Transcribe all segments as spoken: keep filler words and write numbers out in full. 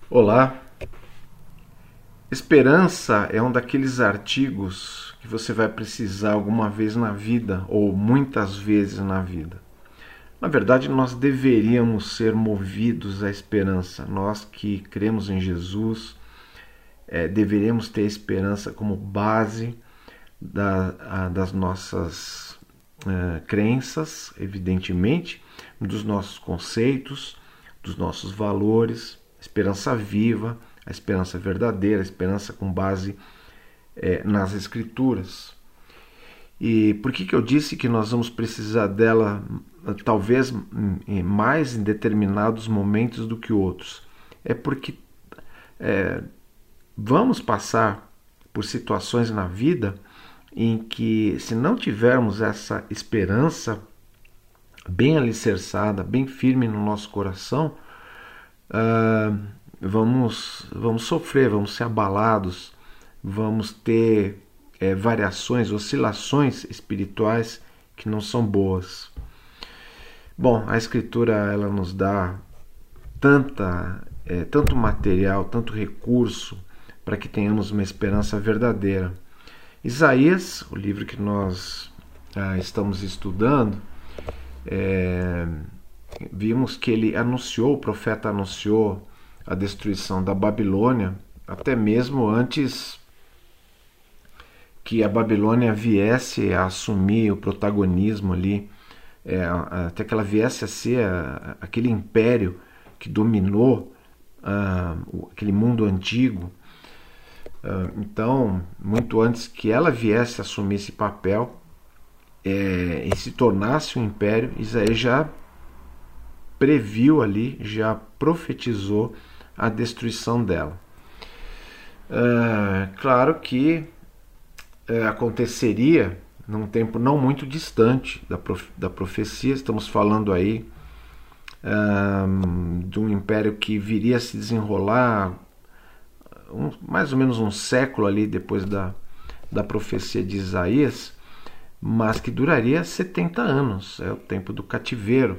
Olá, esperança é um daqueles artigos que você vai precisar alguma vez na vida ou muitas vezes na vida. Na verdade, nós deveríamos ser movidos à esperança. Nós que cremos em Jesus, é, deveríamos ter a esperança como base da, a, das nossas é, crenças, evidentemente, dos nossos conceitos, dos nossos valores, esperança viva, a esperança verdadeira, a esperança com base é, nas Escrituras. E por que, que eu disse que nós vamos precisar dela talvez mais em determinados momentos do que outros? É porque é, vamos passar por situações na vida em que, se não tivermos essa esperança bem alicerçada, bem firme no nosso coração, uh, vamos, vamos sofrer, vamos ser abalados, vamos ter é, variações, oscilações espirituais que não são boas. Bom, a Escritura ela nos dá tanta, é, tanto material, tanto recurso para que tenhamos uma esperança verdadeira. Isaías, o livro que nós ah, estamos estudando, é, vimos que ele anunciou, o profeta anunciou a destruição da Babilônia, até mesmo antes que a Babilônia viesse a assumir o protagonismo ali, é, até que ela viesse a ser a, aquele império que dominou uh, aquele mundo antigo. Uh, então, muito antes que ela viesse a assumir esse papel é, e se tornasse um império, Isaías já previu ali, já profetizou a destruição dela. Uh, claro que uh, aconteceria num tempo não muito distante da, prof, da profecia. Estamos falando aí uh, de um império que viria a se desenrolar um, mais ou menos um século ali depois da, da profecia de Isaías, mas que duraria setenta anos, é o tempo do cativeiro.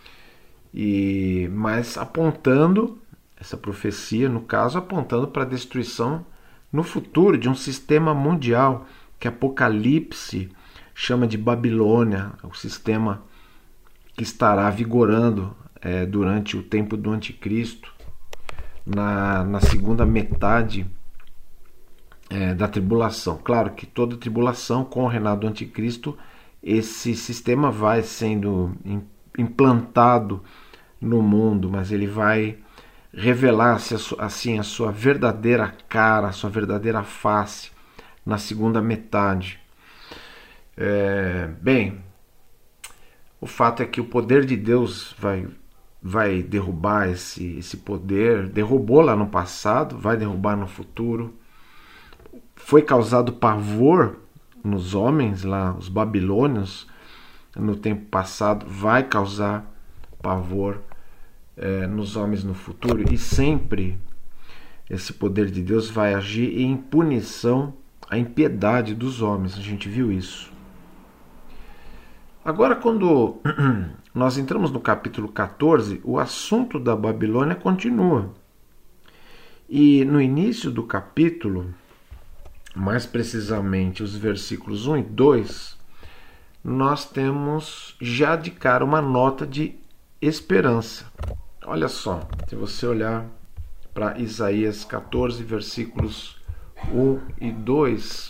E, mas apontando, essa profecia, no caso, apontando para a destruição no futuro de um sistema mundial que Apocalipse chama de Babilônia, o sistema que estará vigorando é, durante o tempo do Anticristo, na, na segunda metade é, da tribulação. Claro que toda tribulação, com o reinado do Anticristo, esse sistema vai sendo implantado no mundo, mas ele vai revelar assim a sua verdadeira cara, a sua verdadeira face na segunda metade. É, bem, o fato é que o poder de Deus vai, vai derrubar esse, esse poder, derrubou lá no passado, vai derrubar no futuro. Foi causado pavor nos homens lá, os babilônios, no tempo passado, vai causar pavor é, nos homens no futuro, e sempre esse poder de Deus vai agir em punição à impiedade dos homens. A gente viu isso. Agora, quando nós entramos no capítulo catorze, o assunto da Babilônia continua. E no início do capítulo, mais precisamente os versículos um e dois, nós temos já de cara uma nota de esperança. Olha só, se você olhar para Isaías catorze, versículos um e dois,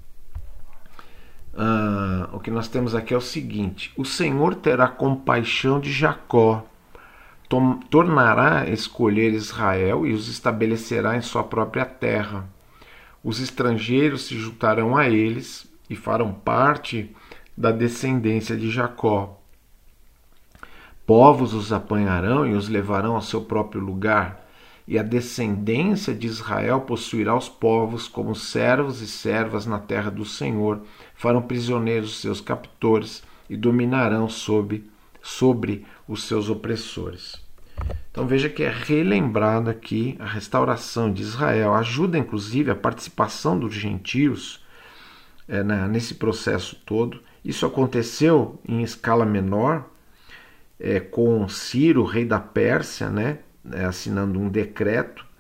uh, o que nós temos aqui é o seguinte: o Senhor terá compaixão de Jacó, tornará a escolher Israel e os estabelecerá em sua própria terra. Os estrangeiros se juntarão a eles e farão parte da descendência de Jacó. Povos os apanharão e os levarão ao seu próprio lugar, e a descendência de Israel possuirá os povos como servos e servas na terra do Senhor, farão prisioneiros seus captores e dominarão sobre, sobre os seus opressores. Então veja que é relembrado aqui a restauração de Israel, ajuda inclusive a participação dos gentios é, na, nesse processo todo. Isso aconteceu em escala menor, é, com Ciro, rei da Pérsia, né, assinando um decreto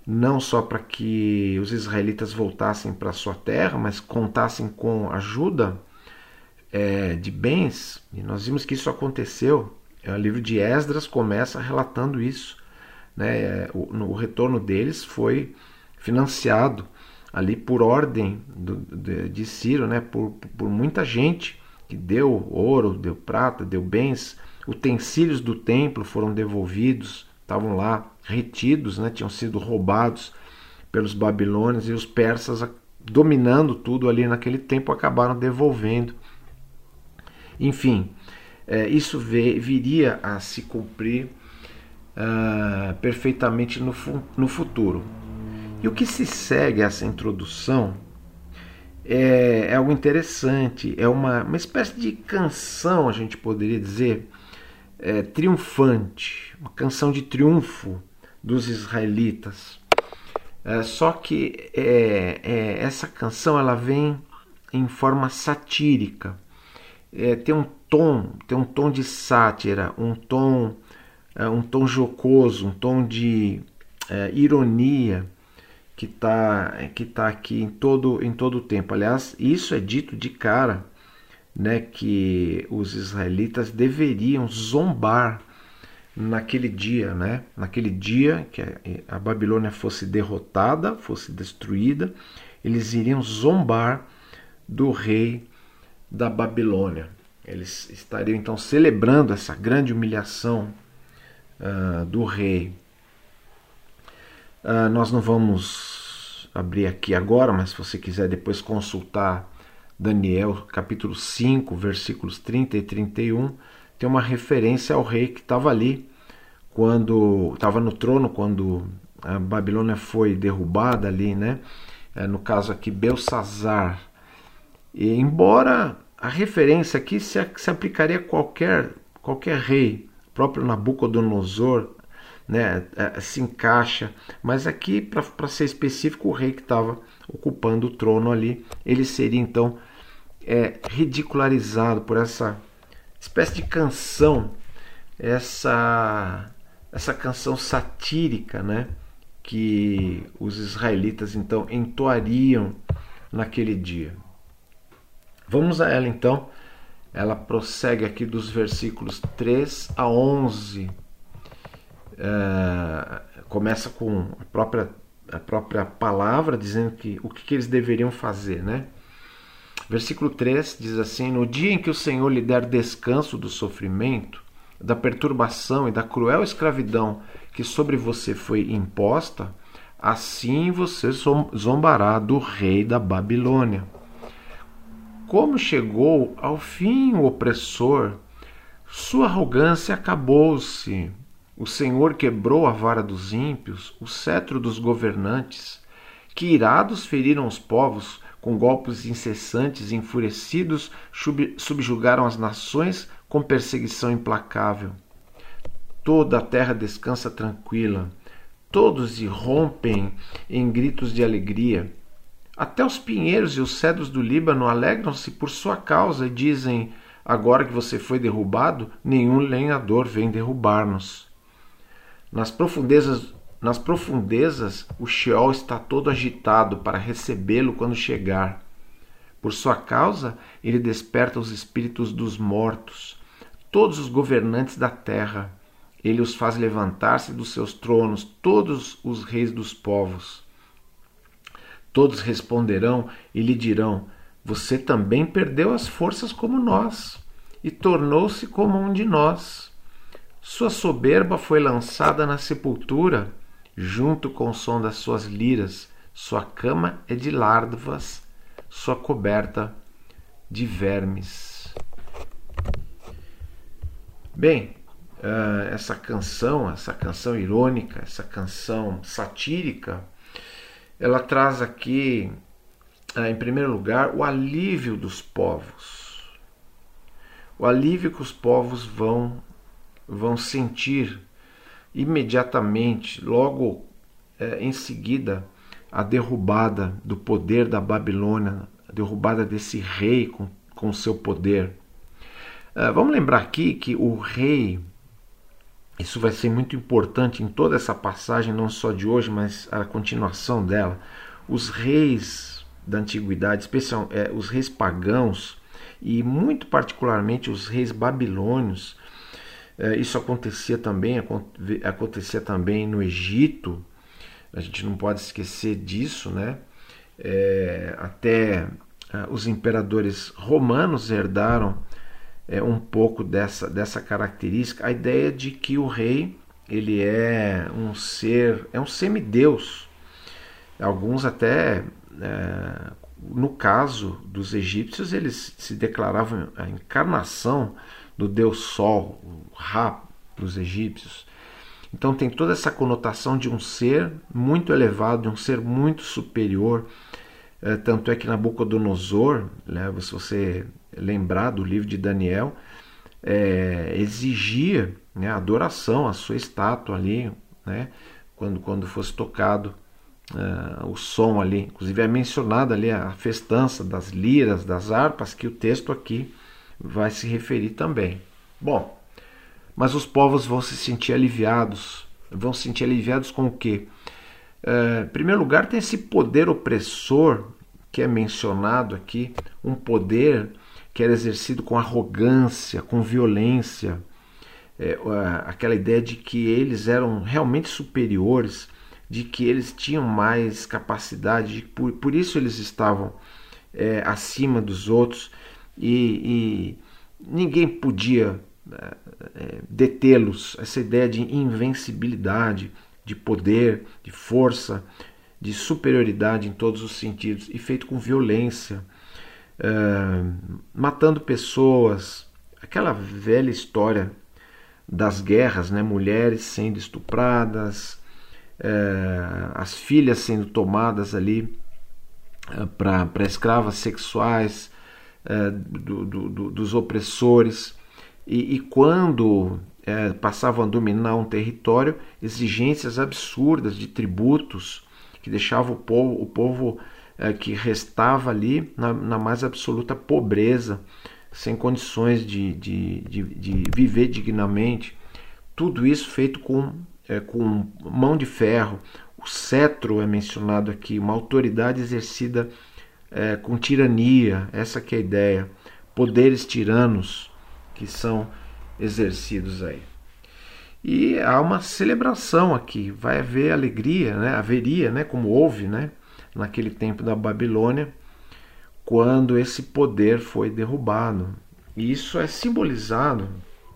não só para que os israelitas voltassem para sua terra, mas contassem com ajuda é, de bens, e nós vimos que isso aconteceu. O livro de Esdras começa relatando isso, né? O, o retorno deles foi financiado ali por ordem do, de, de Ciro, né? por, por muita gente que deu ouro, deu prata, deu bens, utensílios do templo foram devolvidos, estavam lá retidos, né? Tinham sido roubados pelos babilônios, e os persas, dominando tudo ali naquele tempo, acabaram devolvendo. Enfim, é, isso vê, viria a se cumprir uh, perfeitamente no, no futuro. E o que se segue a essa introdução é, é algo interessante, é uma, uma espécie de canção, a gente poderia dizer, é, triunfante, uma canção de triunfo dos israelitas. É, só que é, é, essa canção ela vem em forma satírica. É, tem um tom, tem um tom de sátira, um tom, é, um tom jocoso, um tom de é, ironia que está que tá aqui em todo em todo o tempo. Aliás, isso é dito de cara, né, que os israelitas deveriam zombar naquele dia, né, naquele dia que a Babilônia fosse derrotada, fosse destruída, eles iriam zombar do rei da Babilônia. Eles estariam então celebrando essa grande humilhação uh, do rei. Uh, nós não vamos abrir aqui agora, mas se você quiser depois consultar Daniel capítulo cinco, versículos trinta e trinta e um, tem uma referência ao rei que estava ali, quando estava no trono, quando a Babilônia foi derrubada ali, né? É, no caso aqui, Belsazar. E embora a referência aqui se, se aplicaria a qualquer, qualquer rei, próprio Nabucodonosor, né, se encaixa, mas aqui, para ser específico, o rei que estava ocupando o trono ali, ele seria então é, ridicularizado por essa espécie de canção, essa, essa canção satírica, né, que os israelitas então entoariam naquele dia. Vamos a ela então. Ela prossegue aqui dos versículos três a onze. É, começa com a própria, a própria palavra dizendo que, o que, que eles deveriam fazer, né? Versículo três diz assim: no dia em que o Senhor lhe der descanso do sofrimento, da perturbação e da cruel escravidão que sobre você foi imposta, assim você zombará do rei da Babilônia. Como chegou ao fim o opressor, sua arrogância acabou-se. O Senhor quebrou a vara dos ímpios, o cetro dos governantes, que irados feriram os povos, com golpes incessantes e enfurecidos subjugaram as nações com perseguição implacável. Toda a terra descansa tranquila, todos irrompem em gritos de alegria. Até os pinheiros e os cedros do Líbano alegram-se por sua causa e dizem: agora que você foi derrubado, nenhum lenhador vem derrubar-nos. Nas profundezas, nas profundezas, o Sheol está todo agitado para recebê-lo quando chegar. Por sua causa, ele desperta os espíritos dos mortos, todos os governantes da terra. Ele os faz levantar-se dos seus tronos, todos os reis dos povos. Todos responderão e lhe dirão: você também perdeu as forças como nós, e tornou-se como um de nós. Sua soberba foi lançada na sepultura, junto com o som das suas liras. Sua cama é de larvas, sua coberta de vermes. Bem, essa canção, essa canção irônica, essa canção satírica, ela traz aqui, em primeiro lugar, o alívio dos povos. O alívio que os povos vão, vão sentir imediatamente, logo é, em seguida, a derrubada do poder da Babilônia, a derrubada desse rei com, com seu poder. Uh, vamos lembrar aqui que o rei, Isso vai ser muito importante em toda essa passagem, não só de hoje, mas a continuação dela. Os reis da antiguidade, especialmente é, os reis pagãos, e muito particularmente os reis babilônios, é, isso acontecia também, acontecia também no Egito, a gente não pode esquecer disso, né? É, até é, os imperadores romanos herdaram é, um pouco dessa, dessa característica, a ideia de que o rei ele é um ser, é um semideus. Alguns até, é, no caso dos egípcios, eles se declaravam a encarnação do deus Sol, o Ra dos egípcios. Então tem toda essa conotação de um ser muito elevado, de um ser muito superior. É, tanto é que Nabucodonosor, né, se você lembrar do livro de Daniel, é, exigia, né, adoração à sua estátua ali, né, quando, quando fosse tocado uh, o som ali. Inclusive é mencionada ali a festança das liras, das harpas, que o texto aqui vai se referir também. Bom, mas os povos vão se sentir aliviados. Vão se sentir aliviados com o quê? Uh, em primeiro lugar, tem esse poder opressor que é mencionado aqui, um poder que era exercido com arrogância, com violência, é, aquela ideia de que eles eram realmente superiores, de que eles tinham mais capacidade, de, por, por isso eles estavam é, acima dos outros e, e ninguém podia é, detê-los. Essa ideia de invencibilidade, de poder, de força, de superioridade em todos os sentidos, e feito com violência, uh, matando pessoas, aquela velha história das guerras, né? Mulheres sendo estupradas, uh, as filhas sendo tomadas ali uh, para escravas sexuais uh, do, do, do, dos opressores, e, e quando uh, passavam a dominar um território, exigências absurdas de tributos, que deixava o povo, o povo é, que restava ali na, na mais absoluta pobreza, sem condições de, de, de, de viver dignamente. Tudo isso feito com, é, com mão de ferro. O cetro é mencionado aqui, uma autoridade exercida é, com tirania, essa que é a ideia. Poderes tiranos que são exercidos aí. E há uma celebração aqui, vai haver alegria, né? Haveria, né? Como houve, né? Naquele tempo da Babilônia, quando esse poder foi derrubado. E isso é simbolizado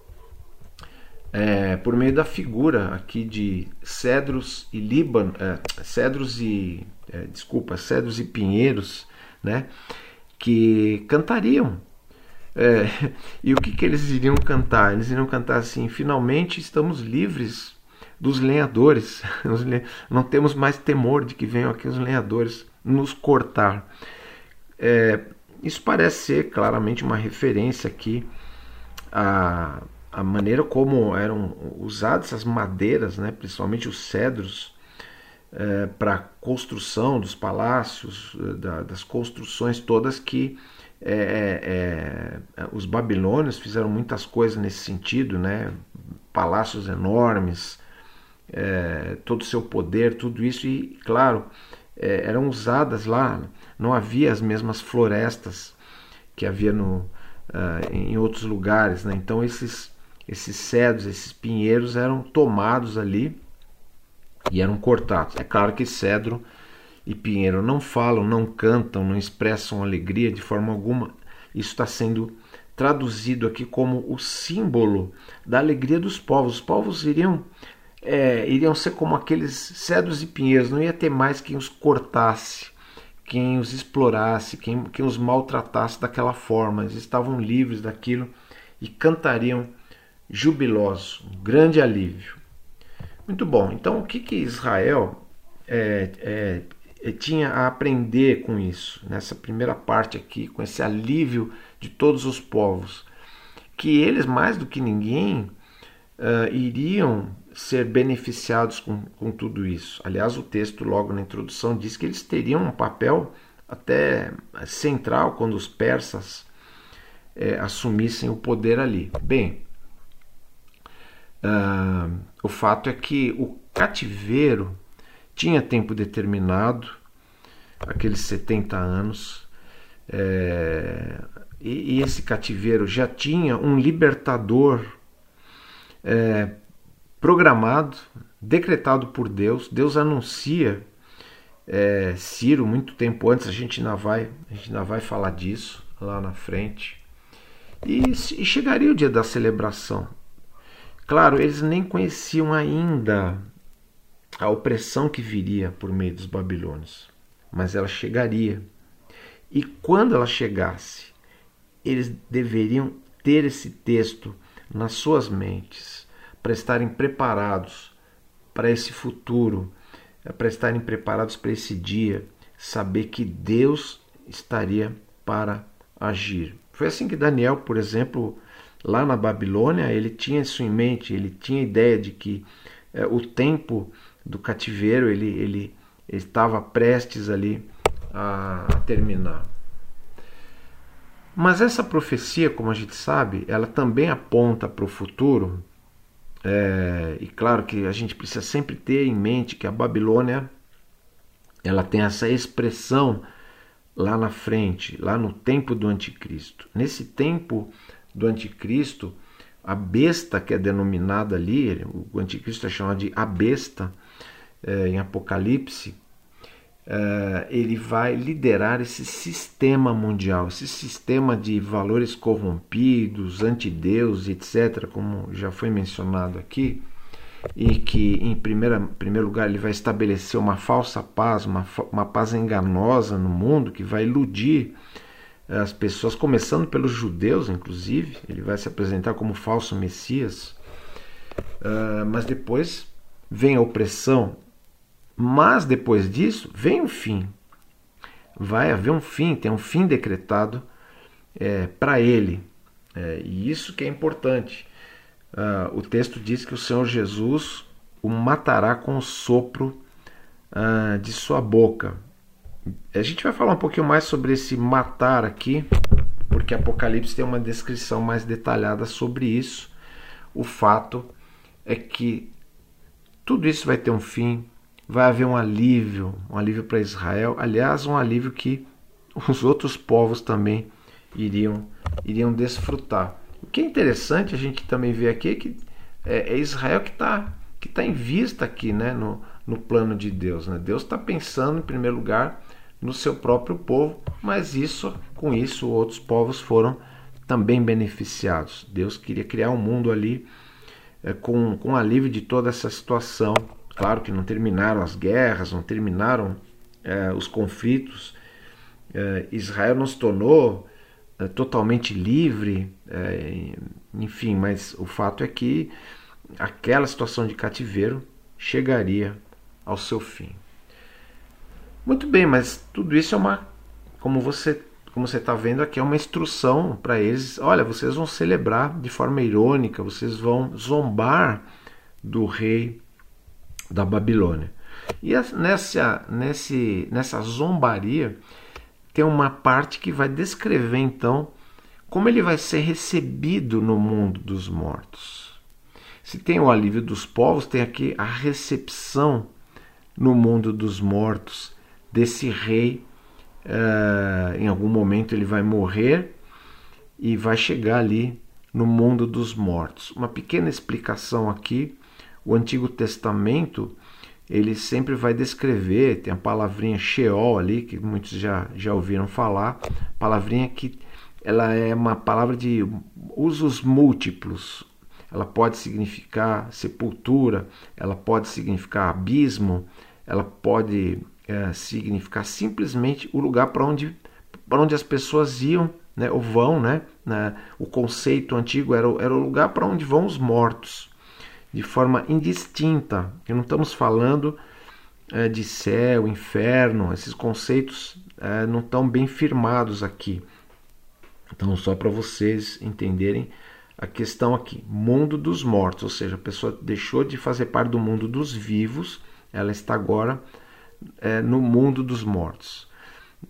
é, por meio da figura aqui de cedros e líbano, é, cedros e é, desculpa, cedros e pinheiros, né? Que cantariam. É, e o que, que eles iriam cantar? Eles iriam cantar assim: finalmente estamos livres dos lenhadores, não temos mais temor de que venham aqui os lenhadores nos cortar. É, isso parece ser claramente uma referência aqui à, à maneira como eram usadas as madeiras, né, principalmente os cedros, é, para a construção dos palácios, da, das construções todas que É, é, os babilônios fizeram muitas coisas nesse sentido, né? Palácios enormes, é, todo o seu poder, tudo isso, e claro, é, eram usadas lá, não havia as mesmas florestas que havia no, uh, em outros lugares, né? Então esses, esses cedros, esses pinheiros eram tomados ali e eram cortados. É claro que cedro e pinheiro não falam, não cantam, não expressam alegria de forma alguma. Isso está sendo traduzido aqui como o símbolo da alegria dos povos. Os povos iriam, é, iriam ser como aqueles cedros e pinheiros, não ia ter mais quem os cortasse, quem os explorasse, quem, quem os maltratasse daquela forma. Eles estavam livres daquilo e cantariam jubilosos, um grande alívio. Muito bom, então o que, que Israel é, é, tinha a aprender com isso, nessa primeira parte aqui, com esse alívio de todos os povos? Que eles, mais do que ninguém, uh, iriam ser beneficiados com, com tudo isso. Aliás, o texto logo na introdução diz que eles teriam um papel até central quando os persas é, assumissem o poder ali. Bem, Uh, o fato é que o cativeiro tinha tempo determinado, aqueles setenta anos, é, e, e esse cativeiro já tinha um libertador é, programado, decretado por Deus. Deus anuncia é, Ciro muito tempo antes, a gente ainda vai, a gente ainda vai falar disso lá na frente, e, e chegaria o dia da celebração. Claro, eles nem conheciam ainda a opressão que viria por meio dos babilônios, mas ela chegaria. E quando ela chegasse, eles deveriam ter esse texto nas suas mentes, para estarem preparados para esse futuro, para estarem preparados para esse dia, saber que Deus estaria para agir. Foi assim que Daniel, por exemplo, lá na Babilônia, ele tinha isso em mente, ele tinha a ideia de que é, o tempo do cativeiro ele, ele, ele estava prestes ali a, a terminar. Mas essa profecia, como a gente sabe, ela também aponta para o futuro, é, e claro que a gente precisa sempre ter em mente que a Babilônia ela tem essa expressão lá na frente, lá no tempo do anticristo. Nesse tempo do anticristo, a besta que é denominada ali, o anticristo é chamado de a besta é, em Apocalipse, é, ele vai liderar esse sistema mundial, esse sistema de valores corrompidos, antideus, etcétera, como já foi mencionado aqui, e que em primeira, primeiro lugar ele vai estabelecer uma falsa paz, uma, uma paz enganosa no mundo, que vai iludir as pessoas, começando pelos judeus, inclusive. Ele vai se apresentar como falso Messias, uh, mas depois vem a opressão, mas depois disso vem o fim. Vai haver um fim, tem um fim decretado é, para ele, é, e isso que é importante. Uh, o texto diz que o Senhor Jesus o matará com o sopro uh, de sua boca. A gente vai falar um pouquinho mais sobre esse matar aqui, porque Apocalipse tem uma descrição mais detalhada sobre isso. O fato é que tudo isso vai ter um fim, vai haver um alívio, um alívio para Israel. Aliás, um alívio que os outros povos também iriam, iriam desfrutar. O que é interessante a gente também ver aqui é que é, é Israel que está que tá em vista aqui, né, no, no plano de Deus, né? Deus está pensando em primeiro lugar no seu próprio povo, mas isso, com isso outros povos foram também beneficiados. Deus queria criar um mundo ali é, com, com alívio de toda essa situação. Claro que não terminaram as guerras, não terminaram é, os conflitos. É, Israel não se tornou é, totalmente livre, é, enfim, mas o fato é que aquela situação de cativeiro chegaria ao seu fim. Muito bem, mas tudo isso é uma, como você como você está vendo aqui, é uma instrução para eles. Olha, vocês vão celebrar de forma irônica, vocês vão zombar do rei da Babilônia. E nessa, nesse, nessa zombaria tem uma parte que vai descrever então como ele vai ser recebido no mundo dos mortos. Se tem o alívio dos povos, tem aqui a recepção no mundo dos mortos desse rei. Uh, em algum momento ele vai morrer e vai chegar ali no mundo dos mortos. Uma pequena explicação aqui: o Antigo Testamento ele sempre vai descrever, tem a palavrinha Sheol ali, que muitos já, já ouviram falar, palavrinha que ela é uma palavra de usos múltiplos. Ela pode significar sepultura, ela pode significar abismo, ela pode é, significar simplesmente o lugar para onde, para onde as pessoas iam, né, ou vão, né? O conceito antigo era, era o lugar para onde vão os mortos, de forma indistinta. Que não estamos falando é, de céu, inferno, esses conceitos é, não estão bem firmados aqui. Então, só para vocês entenderem a questão aqui, mundo dos mortos, ou seja, a pessoa deixou de fazer parte do mundo dos vivos, ela está agora é, no mundo dos mortos.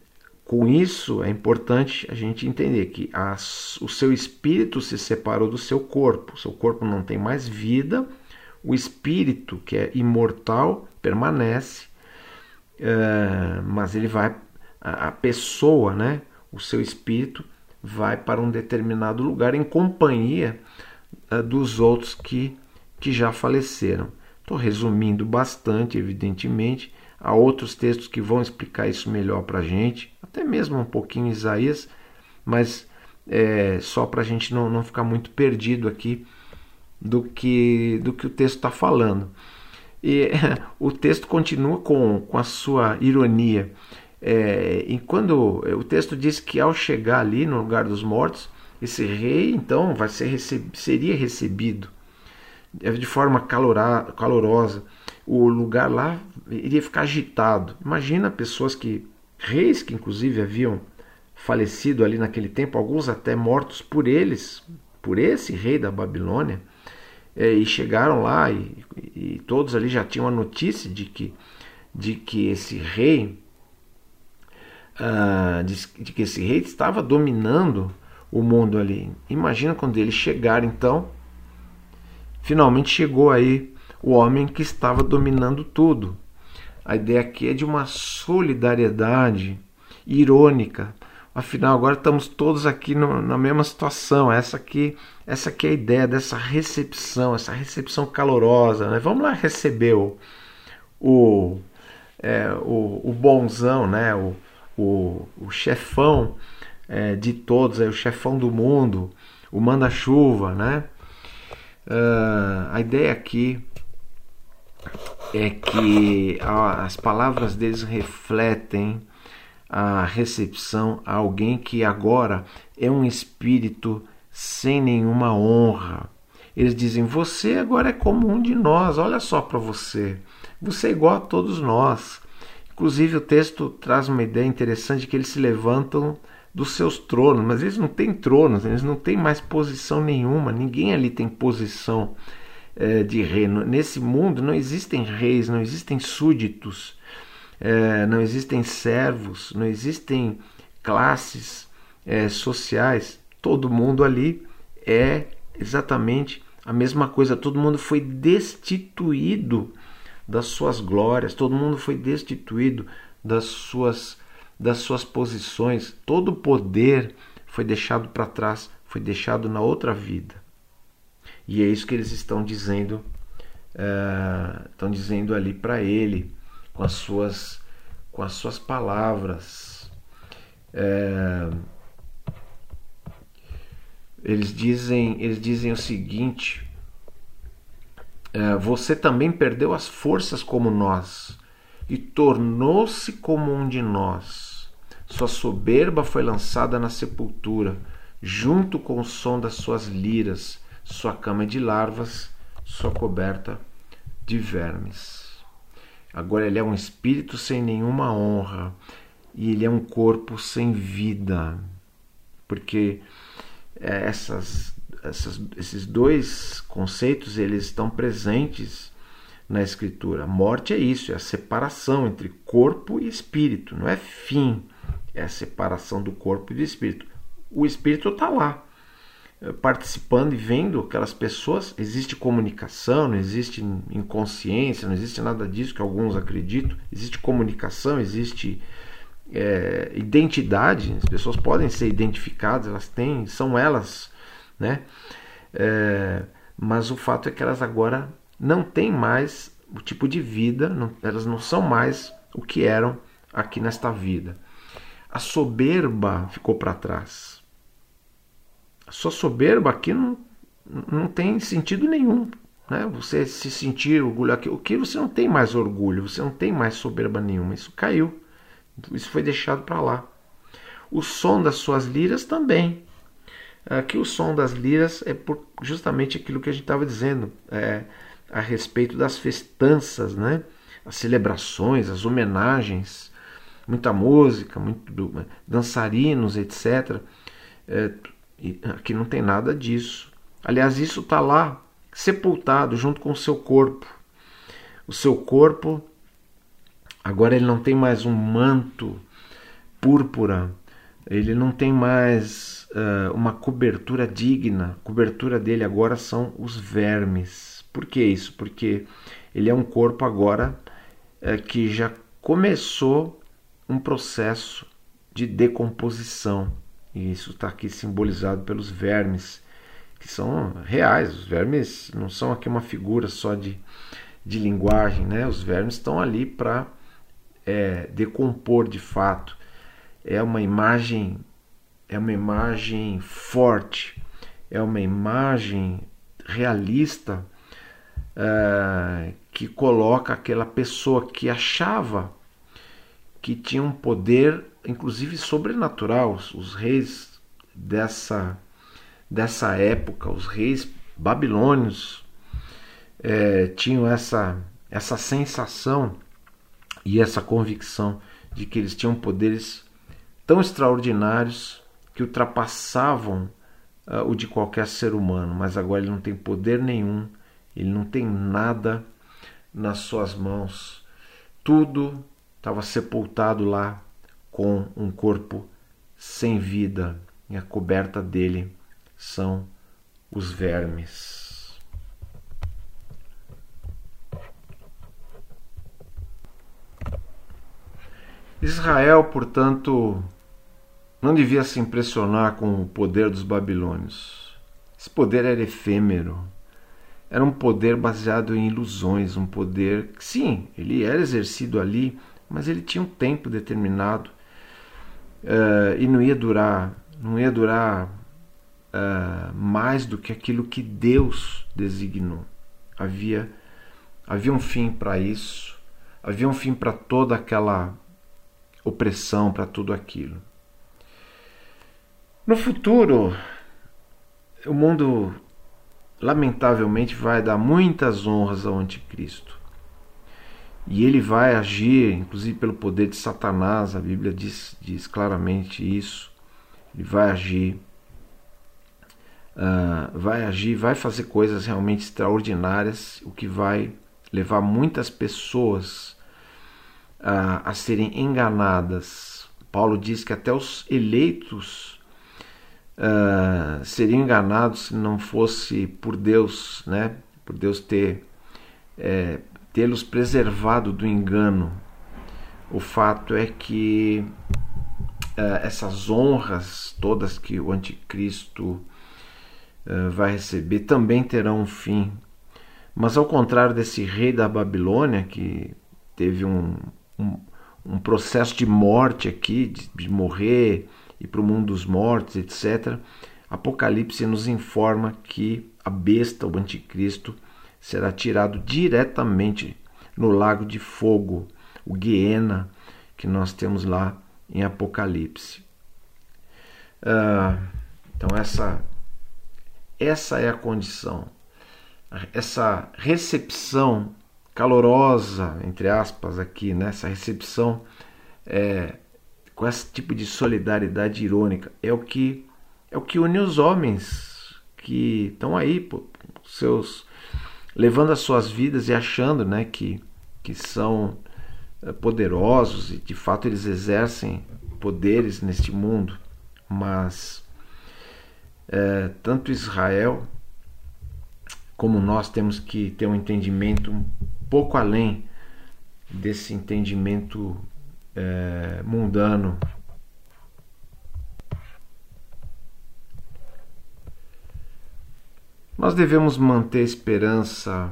com isso é importante a gente entender que a, o seu espírito se separou do seu corpo. O seu corpo não tem mais vida, o espírito, que é imortal, permanece, é, mas ele vai, a, a pessoa, né, o seu espírito, vai para um determinado lugar em companhia uh, dos outros que, que já faleceram. Estou resumindo bastante, evidentemente. Há outros textos que vão explicar isso melhor para a gente, até mesmo um pouquinho Isaías, mas é, só para a gente não, não ficar muito perdido aqui do que, do que o texto está falando. E o texto continua com, com a sua ironia. É, e quando o texto diz que ao chegar ali no lugar dos mortos, esse rei então vai ser receb, seria recebido de forma calora, calorosa. O lugar lá iria ficar agitado. Imagina pessoas que, reis que inclusive haviam falecido ali naquele tempo, alguns até mortos por eles, por esse rei da Babilônia, é, e chegaram lá e, e todos ali já tinham a notícia de que, de que esse rei Uh, de, de que esse rei estava dominando o mundo ali. Imagina quando ele chegar, então, finalmente chegou aí o homem que estava dominando tudo. A ideia aqui é de uma solidariedade irônica. Afinal, agora estamos todos aqui no, na mesma situação. Essa aqui, essa aqui é a ideia dessa recepção, essa recepção calorosa, né? Vamos lá receber o, o, é, o, o bonzão, né? O O, o chefão é, de todos, é, o chefão do mundo, o manda-chuva, né? Uh, a ideia aqui é que a, as palavras deles refletem a recepção a alguém que agora é um espírito sem nenhuma honra. Eles dizem, você agora é como um de nós, olha só para você, você é igual a todos nós. Inclusive o texto traz uma ideia interessante que eles se levantam dos seus tronos, mas eles não têm tronos, eles não têm mais posição nenhuma, ninguém ali tem posição é, de rei. Nesse mundo não existem reis, não existem súditos, é, não existem servos, não existem classes é, sociais. Todo mundo ali é exatamente a mesma coisa, todo mundo foi destituído das suas glórias, todo mundo foi destituído das suas, das suas posições, todo o poder foi deixado para trás, foi deixado na outra vida. E é isso que eles estão dizendo, uh, estão dizendo ali para ele, com as suas, com as suas palavras. Uh, eles dizem, eles dizem o seguinte: você também perdeu as forças como nós e tornou-se como um de nós. Sua soberba foi lançada na sepultura, junto com o som das suas liras. Sua cama é de larvas, sua coberta de vermes. Agora ele é um espírito sem nenhuma honra e ele é um corpo sem vida, porque essas Essas, esses dois conceitos eles estão presentes na Escritura. A morte é isso, é a separação entre corpo e espírito. Não é fim, é a separação do corpo e do espírito. O espírito está lá, participando e vendo aquelas pessoas. Existe comunicação, não existe inconsciência, não existe nada disso que alguns acreditam. Existe comunicação, existe é, identidade. As pessoas podem ser identificadas, elas têm, são elas, né? É, mas o fato é que elas agora não têm mais o tipo de vida, não, elas não são mais o que eram aqui nesta vida. A soberba ficou para trás. A sua soberba aqui não, não tem sentido nenhum, né? Você se sentir orgulho aqui, o que você não tem mais orgulho, você não tem mais soberba nenhuma, isso caiu, isso foi deixado para lá. O som das suas liras também. Aqui o som das liras é por justamente aquilo que a gente estava dizendo, é, a respeito das festanças, né? As celebrações, as homenagens, muita música, muito dançarinos, etcétera. É, aqui não tem nada disso. Aliás, isso está lá, sepultado junto com o seu corpo. O seu corpo, agora ele não tem mais um manto púrpura, ele não tem mais uh, uma cobertura digna. A cobertura dele agora são os vermes. Por que isso? Porque ele é um corpo agora uh, que já começou um processo de decomposição. E isso está aqui simbolizado pelos vermes, que são reais. Os vermes não são aqui uma figura só de, de linguagem, né? Os vermes estão ali para é, decompor de fato. É uma imagem, é uma imagem forte, é uma imagem realista uh, que coloca aquela pessoa que achava que tinha um poder, inclusive sobrenatural. Os, os reis dessa, dessa época, os reis babilônios, é, tinham essa, essa sensação e essa convicção de que eles tinham poderes tão extraordinários que ultrapassavam uh, o de qualquer ser humano. Mas agora ele não tem poder nenhum, ele não tem nada nas suas mãos. Tudo estava sepultado lá com um corpo sem vida, e a coberta dele são os vermes. Israel, portanto, não devia se impressionar com o poder dos babilônios. Esse poder era efêmero. Era um poder baseado em ilusões, um poder que, sim, ele era exercido ali, mas ele tinha um tempo determinado uh, e não ia durar, não ia durar uh, mais do que aquilo que Deus designou. Havia, havia um fim para isso, havia um fim para toda aquela opressão, para tudo aquilo. No futuro, o mundo lamentavelmente vai dar muitas honras ao anticristo. E ele vai agir, inclusive pelo poder de Satanás, a Bíblia diz, diz claramente isso. Ele vai agir, uh, vai agir, vai fazer coisas realmente extraordinárias, o que vai levar muitas pessoas uh, a serem enganadas. Paulo diz que até os eleitos Uh, seriam enganados se não fosse por Deus, né? Por Deus ter é, tê-los preservado do engano. O fato é que uh, essas honras todas que o anticristo uh, vai receber também terão um fim. Mas ao contrário desse rei da Babilônia, que teve um, um, um processo de morte aqui, de, de morrer, e para o mundo dos mortos, etcétera, Apocalipse nos informa que a besta, o anticristo, será tirado diretamente no lago de fogo, o Guiena, que nós temos lá em Apocalipse. Ah, então essa, essa é a condição. Essa recepção calorosa, entre aspas aqui, né? Essa recepção é, com esse tipo de solidariedade irônica, é o que é o que une os homens que estão aí, pô, seus, levando as suas vidas e achando, né, que, que são poderosos e de fato eles exercem poderes neste mundo, mas é, tanto Israel como nós temos que ter um entendimento um pouco além desse entendimento É, mundano. Nós devemos manter esperança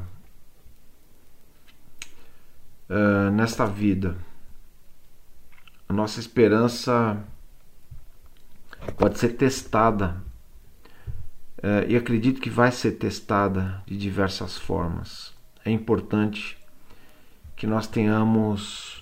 uh, nesta vida. A nossa esperança pode ser testada uh, e acredito que vai ser testada de diversas formas. É importante que nós tenhamos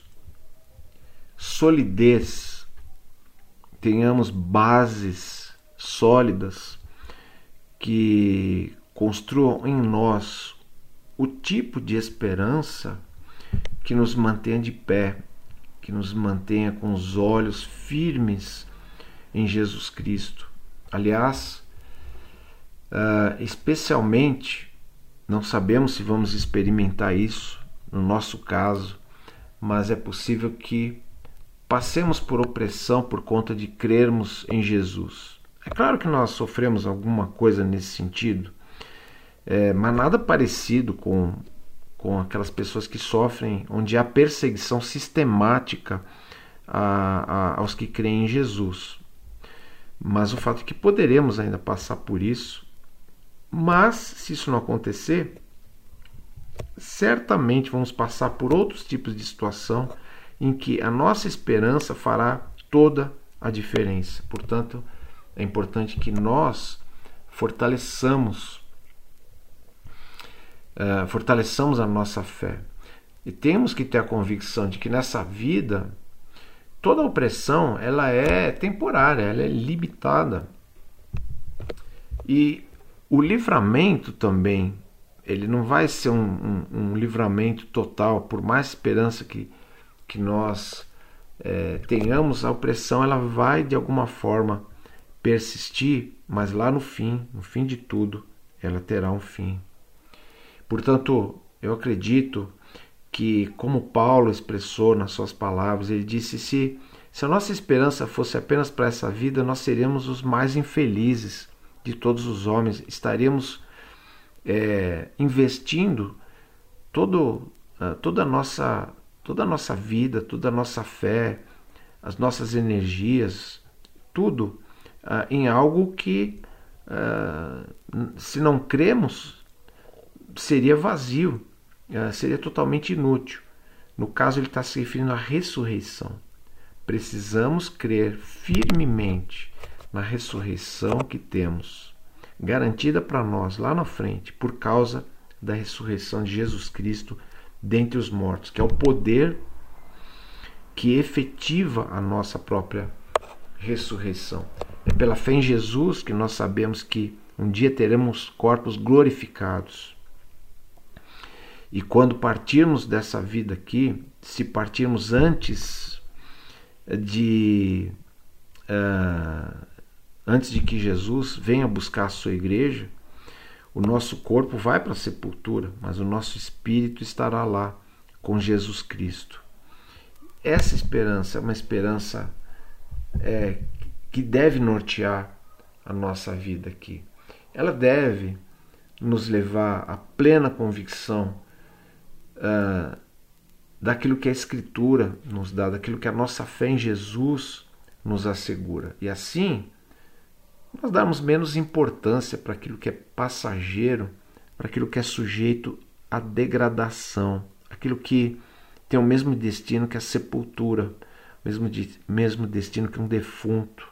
solidez, tenhamos bases sólidas que construam em nós o tipo de esperança que nos mantenha de pé, que nos mantenha com os olhos firmes em Jesus Cristo. Aliás, uh, especialmente, não sabemos se vamos experimentar isso no nosso caso, mas é possível que passemos por opressão por conta de crermos em Jesus. É claro que nós sofremos alguma coisa nesse sentido, é, mas nada parecido com, com aquelas pessoas que sofrem, onde há perseguição sistemática a, a, aos que creem em Jesus. Mas o fato é que poderemos ainda passar por isso, mas se isso não acontecer, certamente vamos passar por outros tipos de situação em que a nossa esperança fará toda a diferença. Portanto, é importante que nós fortaleçamos, uh, fortaleçamos a nossa fé. E temos que ter a convicção de que nessa vida, toda opressão ela é temporária, ela é limitada. E o livramento também, ele não vai ser um, um, um livramento total, por mais esperança que, que nós é, tenhamos, a opressão ela vai de alguma forma persistir, mas lá no fim, no fim de tudo, ela terá um fim. Portanto, eu acredito que, como Paulo expressou nas suas palavras, ele disse, se, se a nossa esperança fosse apenas para essa vida, nós seríamos os mais infelizes de todos os homens, estaríamos é, investindo todo, uh, toda, a nossa, toda a nossa vida, toda a nossa fé, as nossas energias, tudo uh, em algo que, uh, se não cremos, seria vazio, uh, seria totalmente inútil. No caso, ele está se referindo à ressurreição. Precisamos crer firmemente na ressurreição que temos, garantida para nós lá na frente, por causa da ressurreição de Jesus Cristo dentre os mortos, que é o poder que efetiva a nossa própria ressurreição. É pela fé em Jesus que nós sabemos que um dia teremos corpos glorificados. E quando partirmos dessa vida aqui, se partirmos antes de uh, antes de que Jesus venha buscar a sua igreja, o nosso corpo vai para a sepultura, mas o nosso espírito estará lá com Jesus Cristo. Essa esperança é uma esperança é, que deve nortear a nossa vida aqui. Ela deve nos levar à plena convicção uh, daquilo que a Escritura nos dá, daquilo que a nossa fé em Jesus nos assegura. E assim, nós damos menos importância para aquilo que é passageiro, para aquilo que é sujeito à degradação, aquilo que tem o mesmo destino que a sepultura, o mesmo, mesmo destino que um defunto.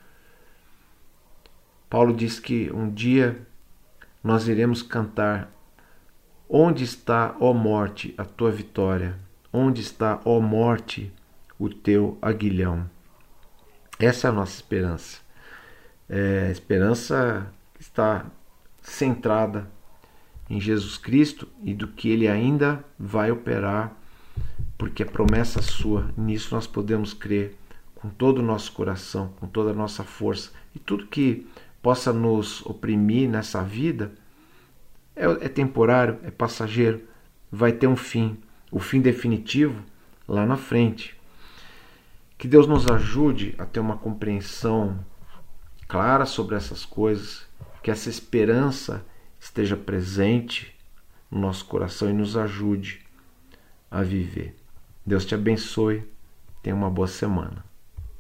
Paulo diz que um dia nós iremos cantar: onde está, ó morte, a tua vitória? Onde está, ó morte, o teu aguilhão? Essa é a nossa esperança. É a esperança que está centrada em Jesus Cristo e do que Ele ainda vai operar, porque é promessa sua. Nisso nós podemos crer com todo o nosso coração, com toda a nossa força. E tudo que possa nos oprimir nessa vida é, é temporário, é passageiro, vai ter um fim, o fim definitivo lá na frente. Que Deus nos ajude a ter uma compreensão clara sobre essas coisas, que essa esperança esteja presente no nosso coração e nos ajude a viver. Deus te abençoe, tenha uma boa semana.